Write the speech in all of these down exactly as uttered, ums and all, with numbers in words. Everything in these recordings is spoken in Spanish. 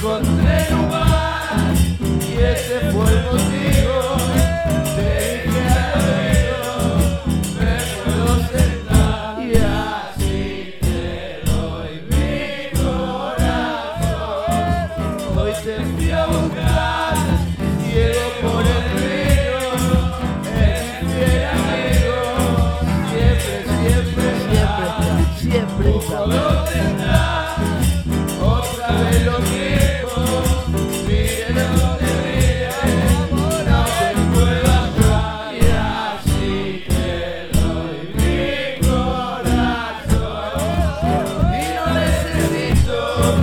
encontré lugar y ese fue el motivo. Te dije al oído, me puedo sentar y así te doy mi corazón. Hoy te fui a buscar, llego por el río, es mi fiel amigo, siempre, siempre, siempre, siempre. ¿Dónde estás? Otra vez lo mismo, miren donde viene, no te puedo hallar y así te doy mi corazón. Y no necesito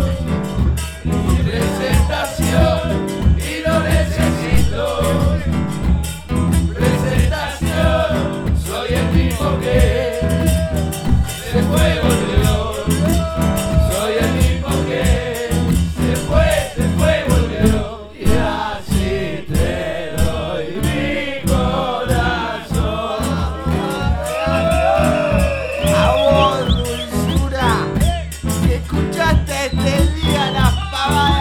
presentación, y no necesito presentación, soy el mismo que se fue y volvió. Este día las pavadas.